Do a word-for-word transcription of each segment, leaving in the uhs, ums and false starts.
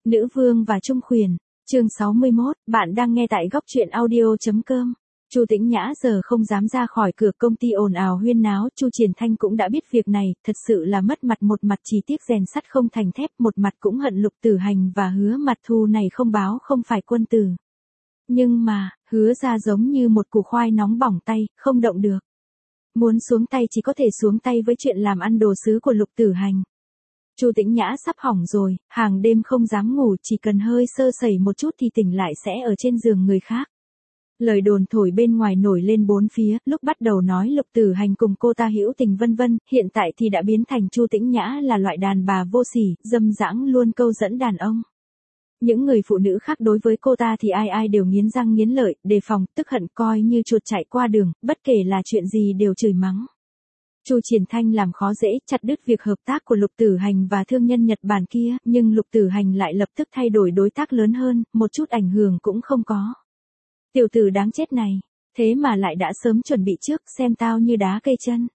Nữ vương và trung khuyển, chương sáu mươi mốt, bạn đang nghe tại góc truyện audio.com. Chu Tĩnh Nhã giờ không dám ra khỏi cửa công ty ồn ào huyên náo, Chu Triển Thanh cũng đã biết việc này, thật sự là mất mặt, một mặt chỉ tiếc rèn sắt không thành thép, một mặt cũng hận Lục Tử Hành và Hứa Mặt thù này không báo không phải quân tử. Nhưng mà, Hứa ra giống như một củ khoai nóng bỏng tay, không động được. Muốn xuống tay chỉ có thể xuống tay với chuyện làm ăn đồ sứ của Lục Tử Hành. Chu Tĩnh Nhã sắp hỏng rồi, hàng đêm không dám ngủ, chỉ cần hơi sơ sẩy một chút thì tỉnh lại sẽ ở trên giường người khác. Lời đồn thổi bên ngoài nổi lên bốn phía, lúc bắt đầu nói Lục Tử Hành cùng cô ta hữu tình vân vân, hiện tại thì đã biến thành Chu Tĩnh Nhã là loại đàn bà vô sỉ, dâm dãng luôn câu dẫn đàn ông. Những người phụ nữ khác đối với cô ta thì ai ai đều nghiến răng nghiến lợi, đề phòng, tức hận, coi như chuột chạy qua đường, bất kể là chuyện gì đều chửi mắng. Chu Triển Thanh làm khó dễ, chặt đứt việc hợp tác của Lục Tử Hành và thương nhân Nhật Bản kia, nhưng Lục Tử Hành lại lập tức thay đổi đối tác lớn hơn, một chút ảnh hưởng cũng không có. Tiểu tử đáng chết này, thế mà lại đã sớm chuẩn bị trước, xem tao như đá cây chân.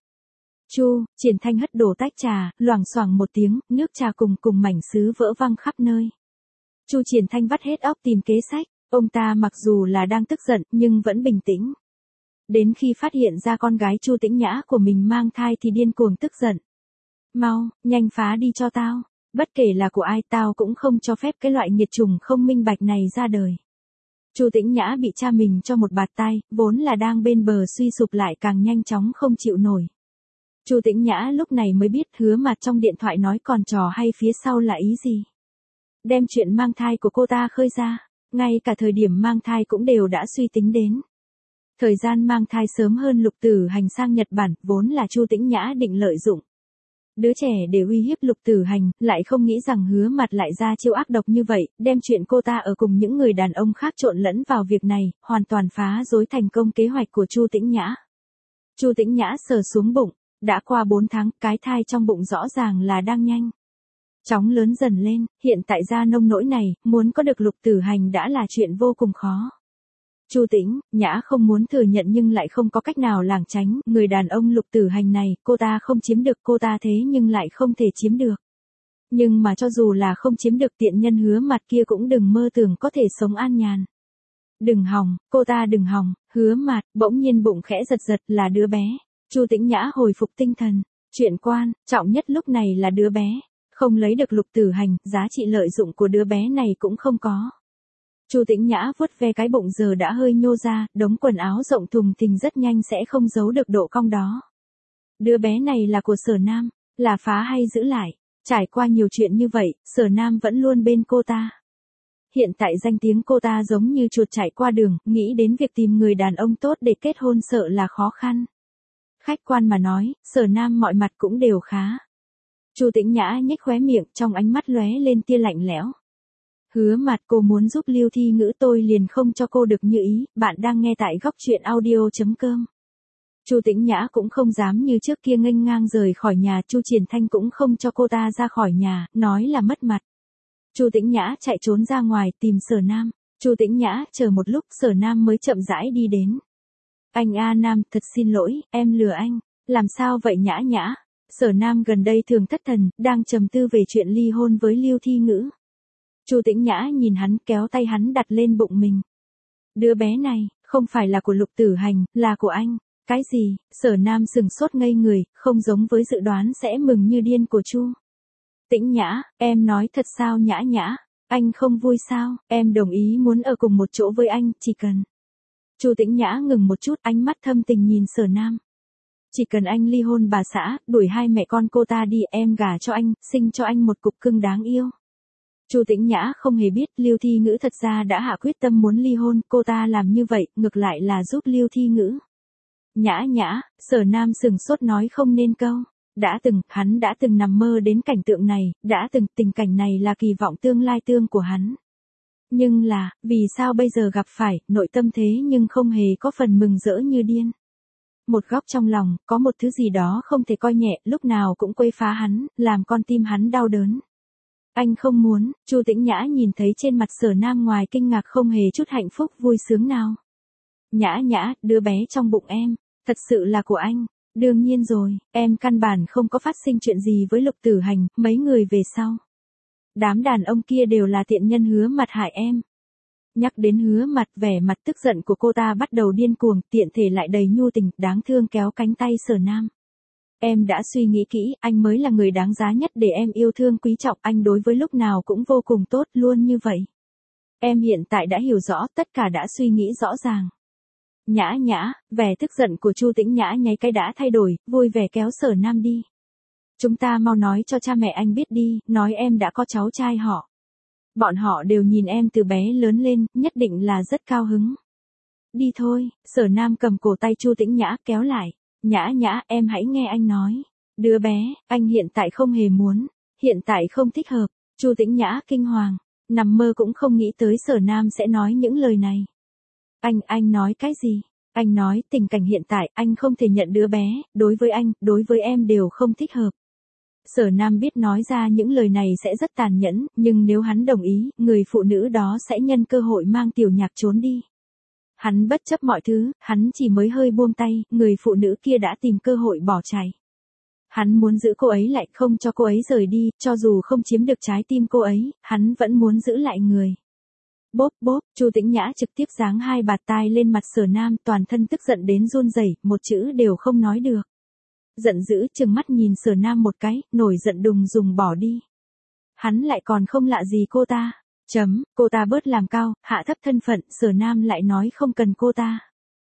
Chu Triển Thanh hất đổ tách trà, loảng xoảng một tiếng, nước trà cùng cùng mảnh sứ vỡ văng khắp nơi. Chu Triển Thanh vắt hết óc tìm kế sách, ông ta mặc dù là đang tức giận nhưng vẫn bình tĩnh. Đến khi phát hiện ra con gái Chu Tĩnh Nhã của mình mang thai thì điên cuồng tức giận. Mau, nhanh phá đi cho tao, bất kể là của ai tao cũng không cho phép cái loại nghiệt chủng không minh bạch này ra đời. Chu Tĩnh Nhã bị cha mình cho một bạt tai, vốn là đang bên bờ suy sụp lại càng nhanh chóng không chịu nổi. Chu Tĩnh Nhã lúc này mới biết Hứa Mặt trong điện thoại nói còn trò hay phía sau là ý gì. Đem chuyện mang thai của cô ta khơi ra, ngay cả thời điểm mang thai cũng đều đã suy tính đến. Thời gian mang thai sớm hơn Lục Tử Hành sang Nhật Bản, vốn là Chu Tĩnh Nhã định lợi dụng đứa trẻ để uy hiếp Lục Tử Hành, lại không nghĩ rằng Hứa Mặt lại ra chiêu ác độc như vậy, đem chuyện cô ta ở cùng những người đàn ông khác trộn lẫn vào việc này, hoàn toàn phá rối thành công kế hoạch của Chu Tĩnh Nhã. Chu Tĩnh Nhã sờ xuống bụng, đã qua bốn tháng, cái thai trong bụng rõ ràng là đang nhanh chóng lớn dần lên, hiện tại ra nông nỗi này, muốn có được Lục Tử Hành đã là chuyện vô cùng khó. Chu Tĩnh Nhã không muốn thừa nhận nhưng lại không có cách nào lảng tránh, người đàn ông Lục Tử Hành này, cô ta không chiếm được, cô ta thế nhưng lại không thể chiếm được. Nhưng mà cho dù là không chiếm được, tiện nhân Hứa Mặt kia cũng đừng mơ tưởng có thể sống an nhàn. Đừng hòng, cô ta đừng hòng. Hứa Mặt bỗng nhiên bụng khẽ giật giật, là đứa bé. Chu Tĩnh Nhã hồi phục tinh thần, chuyện quan trọng nhất lúc này là đứa bé, không lấy được Lục Tử Hành, giá trị lợi dụng của đứa bé này cũng không có. Chu Tĩnh Nhã vuốt ve cái bụng giờ đã hơi nhô ra, đống quần áo rộng thùng thình rất nhanh sẽ không giấu được độ cong đó. Đứa bé này là của Sở Nam, là phá hay giữ lại? Trải qua nhiều chuyện như vậy, Sở Nam vẫn luôn bên cô ta. Hiện tại danh tiếng cô ta giống như chuột chạy qua đường, nghĩ đến việc tìm người đàn ông tốt để kết hôn sợ là khó khăn. Khách quan mà nói, Sở Nam mọi mặt cũng đều khá. Chu Tĩnh Nhã nhếch khóe miệng, trong ánh mắt lóe lên tia lạnh lẽo. Hứa Mặt, cô muốn giúp Lưu Thi Ngữ tôi liền không cho cô được như ý, bạn đang nghe tại góc truyện audio.com. Chu Tĩnh Nhã cũng không dám như trước kia nghênh ngang rời khỏi nhà, Chu Triển Thanh cũng không cho cô ta ra khỏi nhà, nói là mất mặt. Chu Tĩnh Nhã chạy trốn ra ngoài tìm Sở Nam, Chu Tĩnh Nhã chờ một lúc Sở Nam mới chậm rãi đi đến. Anh A Nam, thật xin lỗi, em lừa anh, làm sao vậy Nhã Nhã? Sở Nam gần đây thường thất thần, đang trầm tư về chuyện ly hôn với Lưu Thi Ngữ. Chu Tĩnh Nhã nhìn hắn, kéo tay hắn đặt lên bụng mình. Đứa bé này, không phải là của Lục Tử Hành, là của anh. Cái gì? Sở Nam sừng sốt ngây người, không giống với dự đoán sẽ mừng như điên của Chu Tĩnh Nhã, em nói thật sao Nhã Nhã? Anh không vui sao? Em đồng ý muốn ở cùng một chỗ với anh, chỉ cần. Chu Tĩnh Nhã ngừng một chút, ánh mắt thâm tình nhìn Sở Nam. Chỉ cần anh ly hôn bà xã, đuổi hai mẹ con cô ta đi, em gả cho anh, sinh cho anh một cục cưng đáng yêu. Chu Tĩnh Nhã không hề biết Lưu Thi Ngữ thật ra đã hạ quyết tâm muốn ly hôn, cô ta làm như vậy, ngược lại là giúp Lưu Thi Ngữ. Nhã Nhã, Sở Nam sừng sốt nói không nên câu. Đã từng, hắn đã từng nằm mơ đến cảnh tượng này, đã từng, tình cảnh này là kỳ vọng tương lai tương của hắn. Nhưng là, vì sao bây giờ gặp phải, nội tâm thế nhưng không hề có phần mừng rỡ như điên. Một góc trong lòng, có một thứ gì đó không thể coi nhẹ, lúc nào cũng quấy phá hắn, làm con tim hắn đau đớn. Anh không muốn. Chu Tĩnh Nhã nhìn thấy trên mặt Sở Nam ngoài kinh ngạc không hề chút hạnh phúc vui sướng nào. Nhã Nhã, đứa bé trong bụng em, thật sự là của anh. Đương nhiên rồi, em căn bản không có phát sinh chuyện gì với Lục Tử Hành, mấy người về sau. Đám đàn ông kia đều là tiện nhân Hứa Mặt hại em. Nhắc đến Hứa Mặt, vẻ mặt tức giận của cô ta bắt đầu điên cuồng, tiện thể lại đầy nhu tình, đáng thương kéo cánh tay Sở Nam. Em đã suy nghĩ kỹ, anh mới là người đáng giá nhất để em yêu thương quý trọng, anh đối với lúc nào cũng vô cùng tốt, luôn như vậy. Em hiện tại đã hiểu rõ, tất cả đã suy nghĩ rõ ràng. Nhã Nhã, vẻ tức giận của Chu Tĩnh Nhã nháy cái đã thay đổi, vui vẻ kéo Sở Nam đi. Chúng ta mau nói cho cha mẹ anh biết đi, nói em đã có cháu trai họ. Bọn họ đều nhìn em từ bé lớn lên, nhất định là rất cao hứng. Đi thôi, Sở Nam cầm cổ tay Chu Tĩnh Nhã kéo lại. Nhã Nhã, em hãy nghe anh nói. Đứa bé, anh hiện tại không hề muốn, hiện tại không thích hợp. Chu Tĩnh Nhã kinh hoàng, nằm mơ cũng không nghĩ tới Sở Nam sẽ nói những lời này. Anh, anh nói cái gì? Anh nói tình cảnh hiện tại anh không thể nhận đứa bé, đối với anh, đối với em đều không thích hợp. Sở Nam biết nói ra những lời này sẽ rất tàn nhẫn, nhưng nếu hắn đồng ý, người phụ nữ đó sẽ nhân cơ hội mang Tiểu Nhạc trốn đi. Hắn bất chấp mọi thứ, hắn chỉ mới hơi buông tay, người phụ nữ kia đã tìm cơ hội bỏ chạy. Hắn muốn giữ cô ấy lại, không cho cô ấy rời đi, cho dù không chiếm được trái tim cô ấy, hắn vẫn muốn giữ lại người. Bốp bốp, Chu Tĩnh Nhã trực tiếp giáng hai bạt tai lên mặt Sở Nam, toàn thân tức giận đến run rẩy, một chữ đều không nói được. Giận dữ trừng mắt nhìn Sở Nam một cái, nổi giận đùng dùng bỏ đi. Hắn lại còn không lạ gì cô ta. Chấm, cô ta bớt làm cao, hạ thấp thân phận, Sở Nam lại nói không cần cô ta.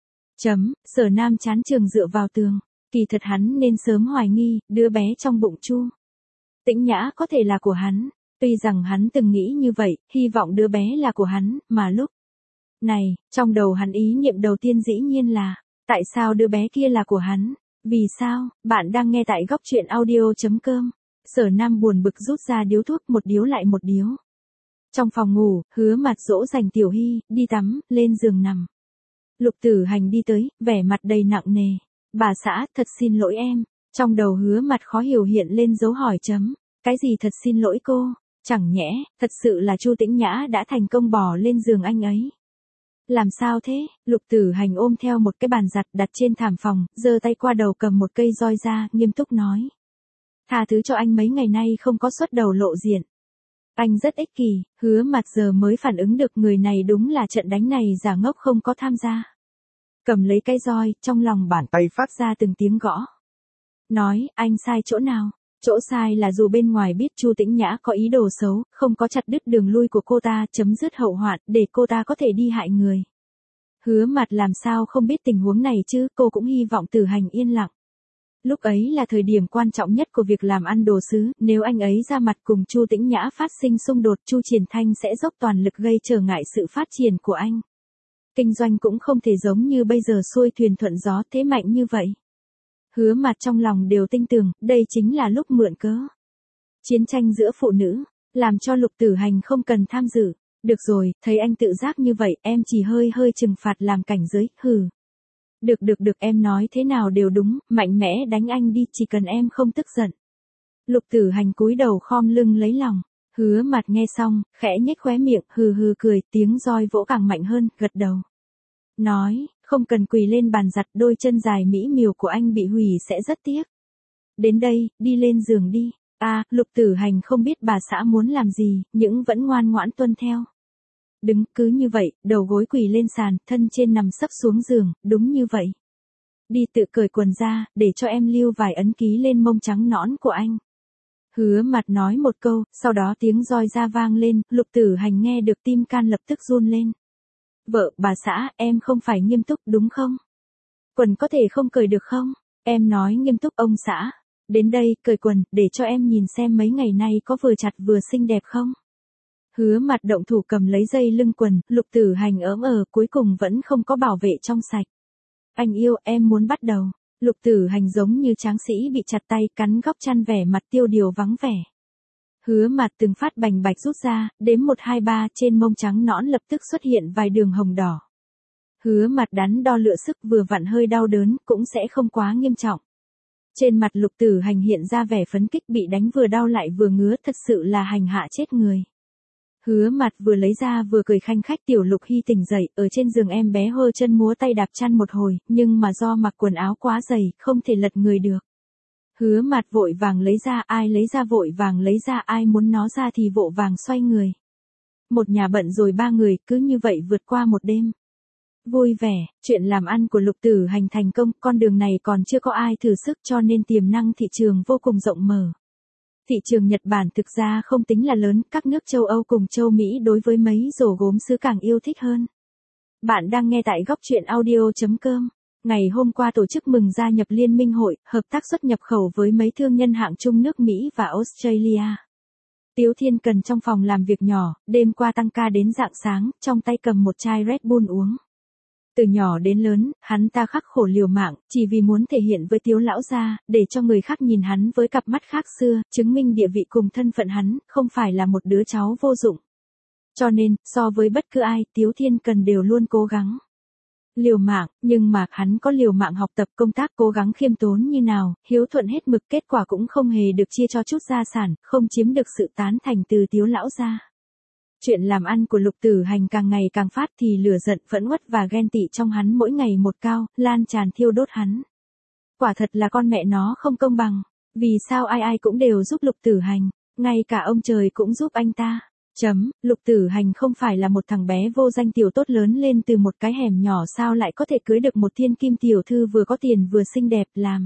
Chấm, Sở Nam chán trường dựa vào tường. Kỳ thật hắn nên sớm hoài nghi, đứa bé trong bụng Chu Tĩnh Nhã có thể là của hắn. Tuy rằng hắn từng nghĩ như vậy, hy vọng đứa bé là của hắn, mà lúc này, trong đầu hắn ý niệm đầu tiên dĩ nhiên là, tại sao đứa bé kia là của hắn? Vì sao? Bạn đang nghe tại góc truyện audio.com. Sở Nam buồn bực rút ra điếu thuốc, một điếu lại một điếu. Trong phòng ngủ, Hứa Mặt dỗ dành Tiểu Hy, đi tắm, lên giường nằm. Lục Tử Hành đi tới, vẻ mặt đầy nặng nề. Bà xã, thật xin lỗi em. Trong đầu Hứa Mặt khó hiểu hiện lên dấu hỏi chấm. Cái gì thật xin lỗi cô? Chẳng nhẽ, thật sự là Chu Tĩnh Nhã đã thành công bò lên giường anh ấy. Làm sao thế? Lục Tử Hành ôm theo một cái bàn giặt đặt trên thảm phòng, giơ tay qua đầu cầm một cây roi ra, nghiêm túc nói. Tha thứ cho anh mấy ngày nay không có xuất đầu lộ diện. Anh rất ích kỷ, Hứa Mặt giờ mới phản ứng được người này đúng là trận đánh này giả ngốc không có tham gia. Cầm lấy cây roi, trong lòng bàn tay phát ra từng tiếng gõ. Nói, anh sai chỗ nào? Chỗ sai là dù bên ngoài biết Chu Tĩnh Nhã có ý đồ xấu, không có chặt đứt đường lui của cô ta, chấm dứt hậu hoạn, để cô ta có thể đi hại người. Hứa Mặt làm sao không biết tình huống này chứ, cô cũng hy vọng Tử Hành yên lặng. Lúc ấy là thời điểm quan trọng nhất của việc làm ăn đồ sứ, nếu anh ấy ra mặt cùng Chu Tĩnh Nhã phát sinh xung đột, Chu Triển Thanh sẽ dốc toàn lực gây trở ngại sự phát triển của anh. Kinh doanh cũng không thể giống như bây giờ xuôi thuyền thuận gió thế mạnh như vậy. Hứa Mặt trong lòng đều tin tưởng, đây chính là lúc mượn cớ. Chiến tranh giữa phụ nữ, làm cho Lục Tử Hành không cần tham dự. Được rồi, thấy anh tự giác như vậy, em chỉ hơi hơi trừng phạt làm cảnh giới, hừ. Được được được, em nói thế nào đều đúng, mạnh mẽ đánh anh đi, chỉ cần em không tức giận. Lục Tử Hành cúi đầu khom lưng lấy lòng. Hứa Mặt nghe xong, khẽ nhếch khóe miệng, hừ hừ cười, tiếng roi vỗ càng mạnh hơn, gật đầu. Nói, không cần quỳ lên bàn giặt, đôi chân dài mỹ miều của anh bị hủy sẽ rất tiếc. Đến đây, đi lên giường đi. À, Lục Tử Hành không biết bà xã muốn làm gì, nhưng vẫn ngoan ngoãn tuân theo. Đứng, cứ như vậy, đầu gối quỳ lên sàn, thân trên nằm sấp xuống giường, đúng như vậy. Đi tự cởi quần ra, để cho em lưu vài ấn ký lên mông trắng nõn của anh. Hứa Mặt nói một câu, sau đó tiếng roi ra vang lên, Lục Tử Hành nghe được tim can lập tức run lên. Vợ, bà xã, em không phải nghiêm túc đúng không? Quần có thể không cởi được không? Em nói nghiêm túc ông xã. Đến đây, cởi quần, để cho em nhìn xem mấy ngày nay có vừa chặt vừa xinh đẹp không? Hứa Mặt động thủ cầm lấy dây lưng quần, Lục Tử Hành ớm ờ, cuối cùng vẫn không có bảo vệ trong sạch. Anh yêu, em muốn bắt đầu. Lục Tử Hành giống như tráng sĩ bị chặt tay, cắn góc chăn, vẻ mặt tiêu điều vắng vẻ. Hứa Mặt từng phát bành bạch rút ra, đếm một hai ba, trên mông trắng nõn lập tức xuất hiện vài đường hồng đỏ. Hứa Mặt đắn đo lựa sức, vừa vặn hơi đau đớn, cũng sẽ không quá nghiêm trọng. Trên mặt Lục Tử Hành hiện ra vẻ phấn kích, bị đánh vừa đau lại vừa ngứa, thật sự là hành hạ chết người. Hứa Mặt vừa lấy ra vừa cười khanh khách. Tiểu Lục Hy tỉnh dậy, ở trên giường em bé hơ chân múa tay đạp chăn một hồi, nhưng mà do mặc quần áo quá dày, không thể lật người được. Hứa Mạt vội vàng lấy ra, ai lấy ra vội vàng lấy ra, ai muốn nó ra thì vội vàng xoay người. Một nhà bận rồi ba người, cứ như vậy vượt qua một đêm. Vui vẻ, chuyện làm ăn của Lục Tử Hành thành công, con đường này còn chưa có ai thử sức cho nên tiềm năng thị trường vô cùng rộng mở. Thị trường Nhật Bản thực ra không tính là lớn, các nước châu Âu cùng châu Mỹ đối với mấy rổ gốm sứ càng yêu thích hơn. Bạn đang nghe tại góc truyện audio.com. Ngày hôm qua tổ chức mừng gia nhập Liên minh hội, hợp tác xuất nhập khẩu với mấy thương nhân hạng trung nước Mỹ và Australia. Tiếu Thiên Cần trong phòng làm việc nhỏ, đêm qua tăng ca đến rạng sáng, trong tay cầm một chai Red Bull uống. Từ nhỏ đến lớn, hắn ta khắc khổ liều mạng, chỉ vì muốn thể hiện với Tiếu lão gia, để cho người khác nhìn hắn với cặp mắt khác xưa, chứng minh địa vị cùng thân phận hắn, không phải là một đứa cháu vô dụng. Cho nên, so với bất cứ ai, Tiếu Thiên Cần đều luôn cố gắng. Liều mạng, nhưng mà hắn có liều mạng học tập công tác cố gắng khiêm tốn như nào, hiếu thuận hết mực, kết quả cũng không hề được chia cho chút gia sản, không chiếm được sự tán thành từ Tiếu lão gia. Chuyện làm ăn của Lục Tử Hành càng ngày càng phát thì lửa giận, phẫn uất và ghen tị trong hắn mỗi ngày một cao, lan tràn thiêu đốt hắn. Quả thật là con mẹ nó không công bằng, vì sao ai ai cũng đều giúp Lục Tử Hành, ngay cả ông trời cũng giúp anh ta. Chấm, Lục Tử Hành không phải là một thằng bé vô danh tiểu tốt lớn lên từ một cái hẻm nhỏ, sao lại có thể cưới được một thiên kim tiểu thư vừa có tiền vừa xinh đẹp, làm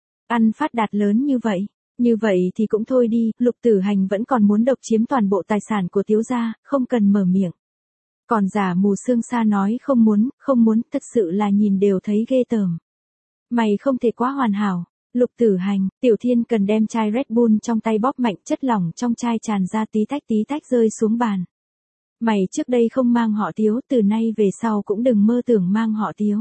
ăn phát đạt lớn như vậy. Như vậy thì cũng thôi đi, Lục Tử Hành vẫn còn muốn độc chiếm toàn bộ tài sản của Tiếu gia, không cần mở miệng. Còn giả mù xương xa nói không muốn, không muốn, thật sự là nhìn đều thấy ghê tởm. Mày không thể quá hoàn hảo. Lục Tử Hành, Tiểu Thiên Cần đem chai Red Bull trong tay bóp mạnh, chất lỏng trong chai tràn ra tí tách tí tách rơi xuống bàn. Mày trước đây không mang họ Tiếu, từ nay về sau cũng đừng mơ tưởng mang họ Tiếu.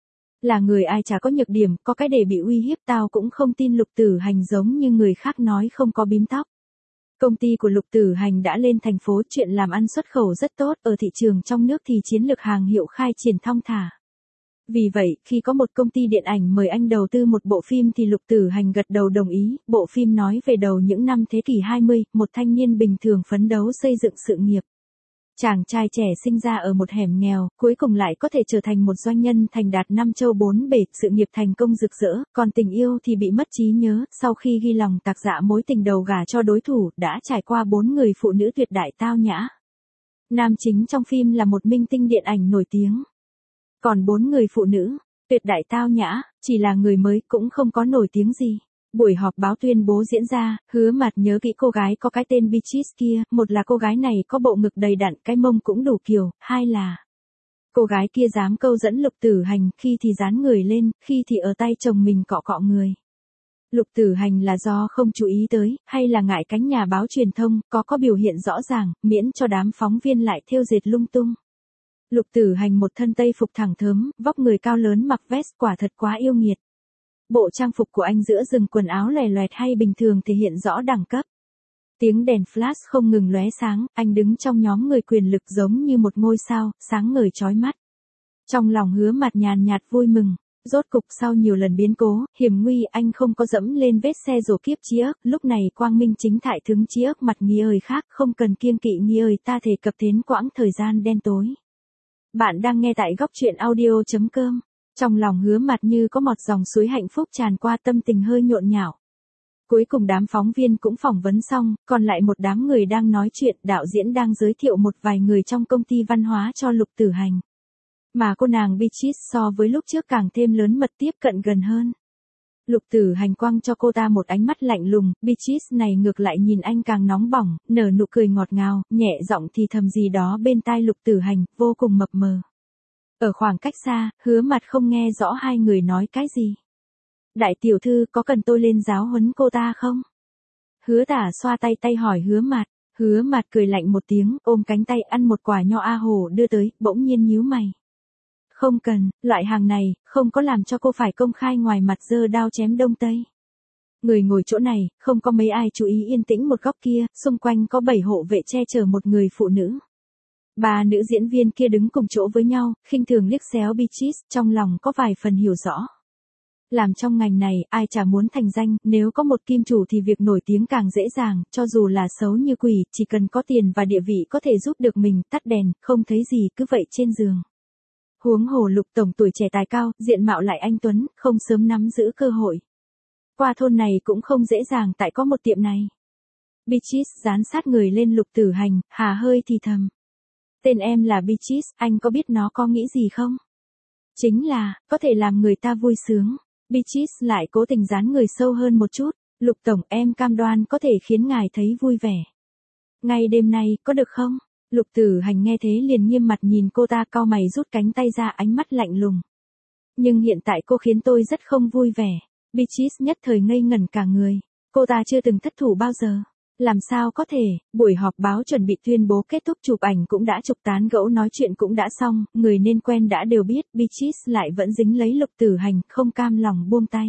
Là người ai chả có nhược điểm, có cái để bị uy hiếp, tao cũng không tin Lục Tử Hành giống như người khác nói không có bím tóc. Công ty của Lục Tử Hành đã lên thành phố, chuyện làm ăn xuất khẩu rất tốt, ở thị trường trong nước thì chiến lược hàng hiệu khai triển thong thả. Vì vậy, khi có một công ty điện ảnh mời anh đầu tư một bộ phim thì Lục Tử Hành gật đầu đồng ý. Bộ phim nói về đầu những năm thế kỷ hai mươi, một thanh niên bình thường phấn đấu xây dựng sự nghiệp. Chàng trai trẻ sinh ra ở một hẻm nghèo, cuối cùng lại có thể trở thành một doanh nhân thành đạt năm châu bốn bể, sự nghiệp thành công rực rỡ, còn tình yêu thì bị mất trí nhớ, sau khi ghi lòng tạc dạ mối tình đầu gả cho đối thủ, đã trải qua bốn người phụ nữ tuyệt đại tao nhã. Nam chính trong phim là một minh tinh điện ảnh nổi tiếng. Còn bốn người phụ nữ, tuyệt đại tao nhã, chỉ là người mới cũng không có nổi tiếng gì. Buổi họp báo tuyên bố diễn ra, Hứa Mạt nhớ kỹ cô gái có cái tên Beatrice kia, một là cô gái này có bộ ngực đầy đặn, cái mông cũng đủ kiều, hai là cô gái kia dám câu dẫn Lục Tử Hành, khi thì dán người lên, khi thì ở tay chồng mình cọ cọ người. Lục Tử Hành là do không chú ý tới, hay là ngại cánh nhà báo truyền thông, có có biểu hiện rõ ràng, miễn cho đám phóng viên lại thêu dệt lung tung. Lục Tử Hành một thân tây phục thẳng thớm, vóc người cao lớn, mặc vest, quả thật quá yêu nghiệt. Bộ trang phục của anh giữa rừng quần áo lòe loẹt hay bình thường thể hiện rõ đẳng cấp. Tiếng đèn flash không ngừng lóe sáng, anh đứng trong nhóm người quyền lực giống như một ngôi sao, sáng ngời chói mắt. Trong lòng Hứa Mạt nhàn nhạt vui mừng, rốt cục sau nhiều lần biến cố, hiểm nguy, anh không có dẫm lên vết xe rổ kiếp chí ức, lúc này quang minh chính thải thứng chí ức mặt nghi ơi khác, không cần kiêng kỵ nghi ơi ta thể cập đến quãng thời gian đen tối. Bạn đang nghe tại góc truyện audio.com. Trong lòng Hứa Mạt như có một dòng suối hạnh phúc tràn qua, tâm tình hơi nhộn nhạo. Cuối cùng đám phóng viên cũng phỏng vấn xong, còn lại một đám người đang nói chuyện, đạo diễn đang giới thiệu một vài người trong công ty văn hóa cho Lục Tử Hành. Mà cô nàng Beatrice so với lúc trước càng thêm lớn mật, tiếp cận gần hơn. Lục Tử Hành quăng cho cô ta một ánh mắt lạnh lùng, Beatrice này ngược lại nhìn anh càng nóng bỏng, nở nụ cười ngọt ngào, nhẹ giọng thì thầm gì đó bên tai Lục Tử Hành, vô cùng mập mờ. Ở khoảng cách xa, Hứa Mạt không nghe rõ hai người nói cái gì. Đại tiểu thư có cần tôi lên giáo huấn cô ta không? Hứa Tả xoa tay tay hỏi Hứa Mạt. Hứa Mạt cười lạnh một tiếng, ôm cánh tay ăn một quả nho A Hồ đưa tới, bỗng nhiên nhíu mày. Không cần, loại hàng này, không có làm cho cô phải công khai ngoài mặt giơ đao chém đông tây. Người ngồi chỗ này, không có mấy ai chú ý, yên tĩnh một góc kia, xung quanh có bảy hộ vệ che chở một người phụ nữ. Ba nữ diễn viên kia đứng cùng chỗ với nhau, khinh thường liếc xéo Beatrice, trong lòng có vài phần hiểu rõ. Làm trong ngành này, ai chả muốn thành danh, nếu có một kim chủ thì việc nổi tiếng càng dễ dàng, cho dù là xấu như quỷ, chỉ cần có tiền và địa vị có thể giúp được mình, tắt đèn, không thấy gì cứ vậy trên giường. Huống hồ Lục tổng tuổi trẻ tài cao, diện mạo lại anh tuấn, không sớm nắm giữ cơ hội. Qua thôn này cũng không dễ dàng tại có một tiệm này. Beatrice dán sát người lên Lục Tử Hành, hà hơi thì thầm. Tên em là Beatrice, anh có biết nó có nghĩ gì không? Chính là, có thể làm người ta vui sướng. Beatrice lại cố tình dán người sâu hơn một chút. Lục Tổng, em cam đoan có thể khiến ngài thấy vui vẻ. Ngay đêm nay, có được không? Lục Tử Hành nghe thế liền nghiêm mặt nhìn cô ta, cau mày rút cánh tay ra, ánh mắt lạnh lùng. Nhưng hiện tại cô khiến tôi rất không vui vẻ. Beatrice nhất thời ngây ngẩn cả người. Cô ta chưa từng thất thủ bao giờ. Làm sao có thể, buổi họp báo chuẩn bị tuyên bố kết thúc, chụp ảnh cũng đã chụp, tán gẫu nói chuyện cũng đã xong, người nên quen đã đều biết, Beatrice lại vẫn dính lấy Lục Tử Hành, không cam lòng buông tay.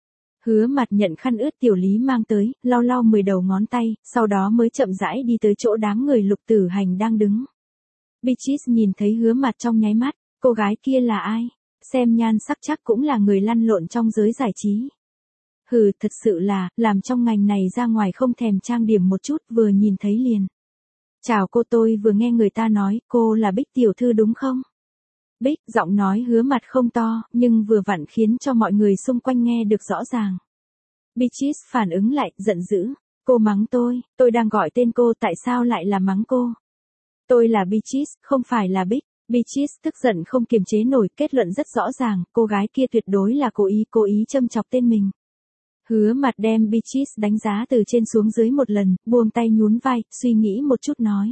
Hứa Mặt nhận khăn ướt Tiểu Lý mang tới, lau lau mười đầu ngón tay, sau đó mới chậm rãi đi tới chỗ đám người Lục Tử Hành đang đứng. Beatrice nhìn thấy Hứa Mặt trong nháy mắt, cô gái kia là ai? Xem nhan sắc chắc cũng là người lăn lộn trong giới giải trí. Hừ, thật sự là, làm trong ngành này ra ngoài không thèm trang điểm một chút, vừa nhìn thấy liền. Chào cô, tôi vừa nghe người ta nói, cô là Bích tiểu thư đúng không? Bích, giọng nói Hứa Mặt không to, nhưng vừa vặn khiến cho mọi người xung quanh nghe được rõ ràng. Beatrice phản ứng lại, giận dữ. Cô mắng tôi, tôi đang gọi tên cô, tại sao lại là mắng cô? Tôi là Beatrice, không phải là Bích. Beatrice tức giận không kiềm chế nổi, kết luận rất rõ ràng, cô gái kia tuyệt đối là cố ý, cố ý châm chọc tên mình. Hứa Mặt đem Beatrice đánh giá từ trên xuống dưới một lần, buông tay nhún vai, suy nghĩ một chút nói.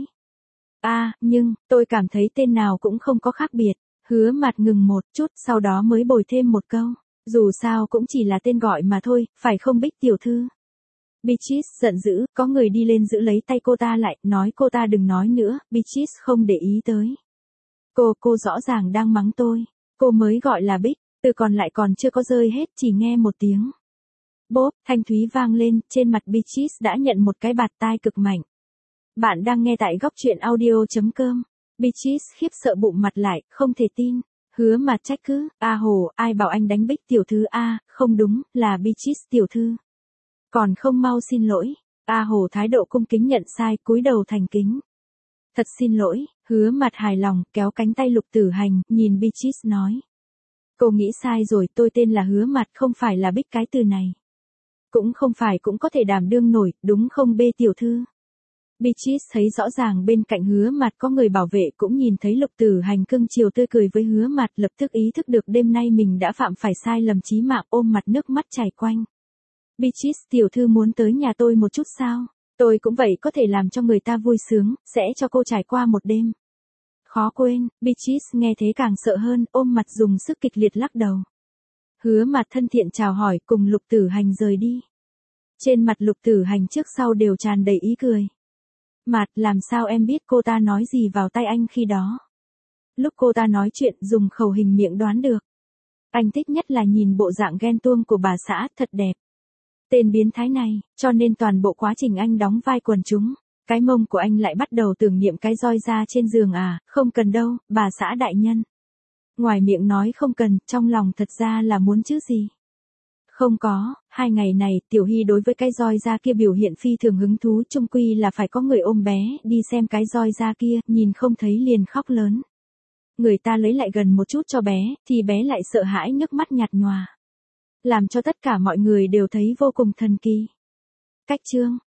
a à, nhưng, tôi cảm thấy tên nào cũng không có khác biệt. Hứa Mặt ngừng một chút, sau đó mới bồi thêm một câu. Dù sao cũng chỉ là tên gọi mà thôi, phải không Bích tiểu thư? Beatrice giận dữ, có người đi lên giữ lấy tay cô ta lại, nói cô ta đừng nói nữa, Beatrice không để ý tới. Cô, cô rõ ràng đang mắng tôi. Cô mới gọi là Bích, từ còn lại còn chưa có rơi hết, chỉ nghe một tiếng. Bốp, thanh thúy vang lên, trên mặt Beatrice đã nhận một cái bạt tai cực mạnh. Bạn đang nghe tại góc truyện audio.com. Beatrice khiếp sợ bụng mặt lại, không thể tin. Hứa Mặt trách cứ, a hồ, ai bảo anh đánh Bích tiểu thư a, không đúng, là Beatrice tiểu thư. Còn không mau xin lỗi. A hồ thái độ cung kính nhận sai, cúi đầu thành kính. Thật xin lỗi, Hứa Mặt hài lòng, kéo cánh tay Lục Tử Hành, nhìn Beatrice nói. Cô nghĩ sai rồi, tôi tên là Hứa Mặt, không phải là Bích cái từ này. Cũng không phải cũng có thể đảm đương nổi, đúng không bê tiểu thư? Beatrice thấy rõ ràng bên cạnh Hứa Mặt có người bảo vệ, cũng nhìn thấy Lục Tử Hành cưng chiều tươi cười với Hứa Mặt, lập tức ý thức được đêm nay mình đã phạm phải sai lầm chí mạng, ôm mặt nước mắt chảy quanh. Beatrice tiểu thư muốn tới nhà tôi một chút sao? Tôi cũng vậy, có thể làm cho người ta vui sướng, sẽ cho cô trải qua một đêm. Khó quên, Beatrice nghe thế càng sợ hơn, ôm mặt dùng sức kịch liệt lắc đầu. Hứa Mặt thân thiện chào hỏi, cùng Lục Tử Hành rời đi. Trên mặt Lục Tử Hành trước sau đều tràn đầy ý cười. Mặt, làm sao em biết cô ta nói gì vào tay anh khi đó? Lúc cô ta nói chuyện, dùng khẩu hình miệng đoán được. Anh thích nhất là nhìn bộ dạng ghen tuông của bà xã, thật đẹp. Tên biến thái này, cho nên toàn bộ quá trình anh đóng vai quần chúng, cái mông của anh lại bắt đầu tưởng niệm cái roi da trên giường à, không cần đâu, bà xã đại nhân. Ngoài miệng nói không cần, trong lòng thật ra là muốn chứ gì. Không có, hai ngày này, Tiểu Hy đối với cái roi da kia biểu hiện phi thường hứng thú, chung quy là phải có người ôm bé, đi xem cái roi da kia, nhìn không thấy liền khóc lớn. Người ta lấy lại gần một chút cho bé, thì bé lại sợ hãi nước mắt nhạt nhòa. Làm cho tất cả mọi người đều thấy vô cùng thần kỳ. Cách chương